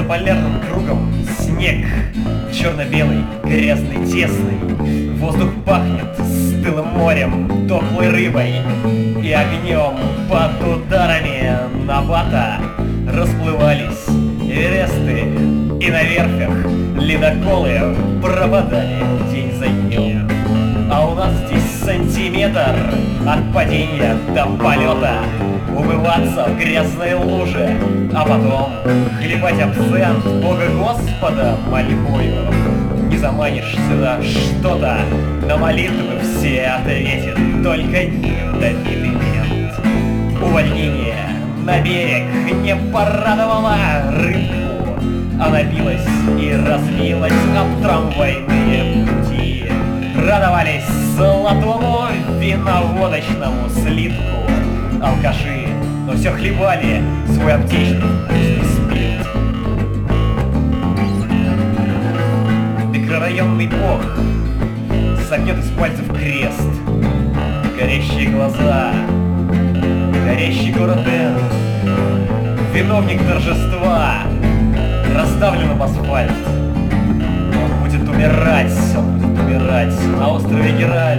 полярным кругом снег, черно-белый, грязный, тесный. Воздух пахнет стылым морем, тухлой рыбой и огнем. Под ударами набата расплывались Эвересты, и на верфях ледоколы пропадали день за днем. А у нас здесь сантиметр от падения до полета, умываться в грязной луже, а потом хлебать абсент Бога Господа мольбою. Не заманишь сюда что-то, на молитвы все ответит только недобитый мент. Увольнение на берег не порадовало рыбку, она билась и разбилась об трамвайные пути. Радовались золотому виноводочному слитку алкаши, но все хлебали свой аптечный вкусный спирт. Микрорайонный бог согнет из пальцев крест, горящие глаза, горящий город Н, виновник торжества расставлен в асфальт. Он будет умирать на острове Геральт.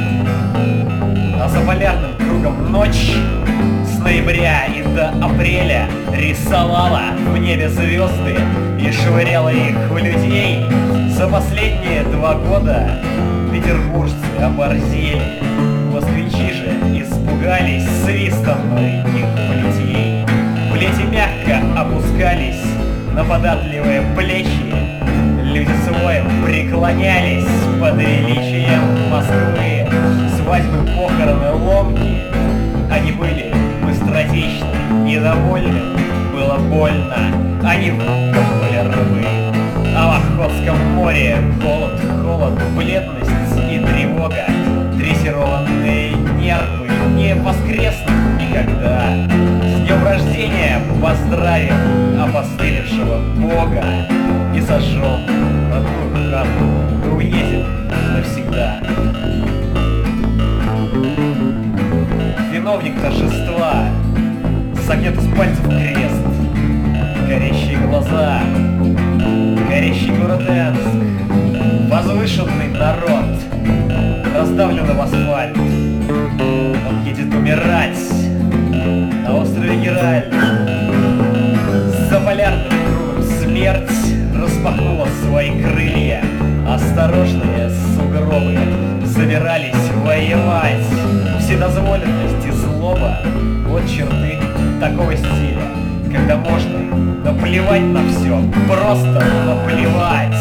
А за полярным кругом ночь с ноября и до апреля рисовала в небе звезды и швыряла их в людей. За последние 2 года петербуржцы оборзели, москвичи же испугались свистом их плетей. Плети мягко опускались на податливые плечи, люди своим преклонялись под величием Москвы. Свадьбы, похороны, ломки, они были быстротечны, недовольны, было больно, они внукам были рвы. А в Охотском море голод, холод, бледность и тревога, дрессированные нервы не воскреснут никогда. С днем рождения поздравим опостылевшего Бога и сожжем родную хату, и уедем навсегда. Виновник торжества согнет из пальцев крест, горящие глаза, горящий город Энск, возвышенный народ раздавлен в асфальт. Он едет умирать на острове Геральт. За полярным кругом смерть распахнула свои крылья. Осторожные сугробы собирались воевать. Вседозволенность и злоба — вот черты такого стиля, когда можно наплевать на все, просто наплевать.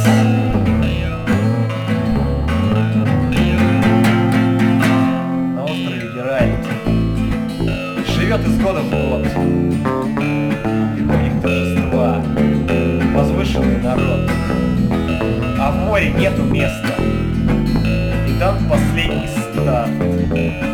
На острове Геральт живет из года в год виновник торжества, возвышенный народ. А в море нету места, и дан последний старт.